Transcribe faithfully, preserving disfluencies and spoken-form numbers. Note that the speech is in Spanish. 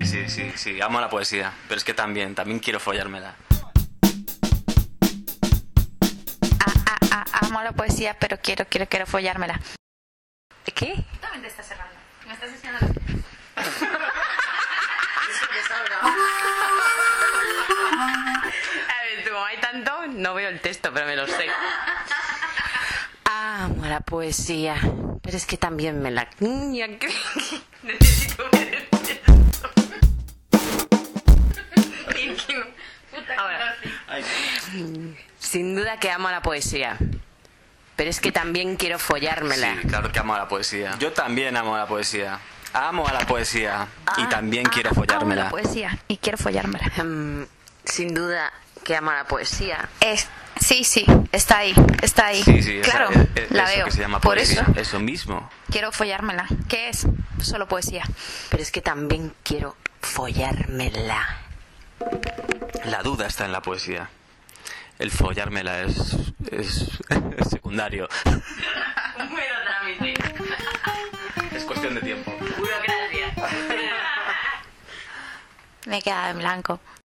sí, sí, sí, amo la poesía, pero es que también, también quiero follármela. Ah, ah, ah, amo la poesía, pero quiero, quiero, quiero follármela. ¿Qué? También te estás cerrando. Me estás enseñando los pies. A ver, como hay tanto, no veo el texto, pero me lo sé. Amo la poesía, pero es que también me la... Necesito ver el texto. Ahora, sin duda que amo la poesía, pero es que también quiero follármela. Sí, claro que amo la poesía. Yo también amo la poesía. Amo a la poesía y Ah, también ah, quiero amo follármela. la poesía y quiero follármela. Mm, sin duda que amo la poesía. Es, sí, sí, está ahí, está ahí. Sí, sí, esa- claro, es- es- la eso veo. que se llama Por poesía. eso Eso mismo. quiero follármela. ¿Qué es? Solo poesía. Pero es que también quiero follármela. La duda está en la poesía. El follármela es, es, es secundario. Mero trámite. Es cuestión de tiempo. Burocracia. Me he quedado en blanco.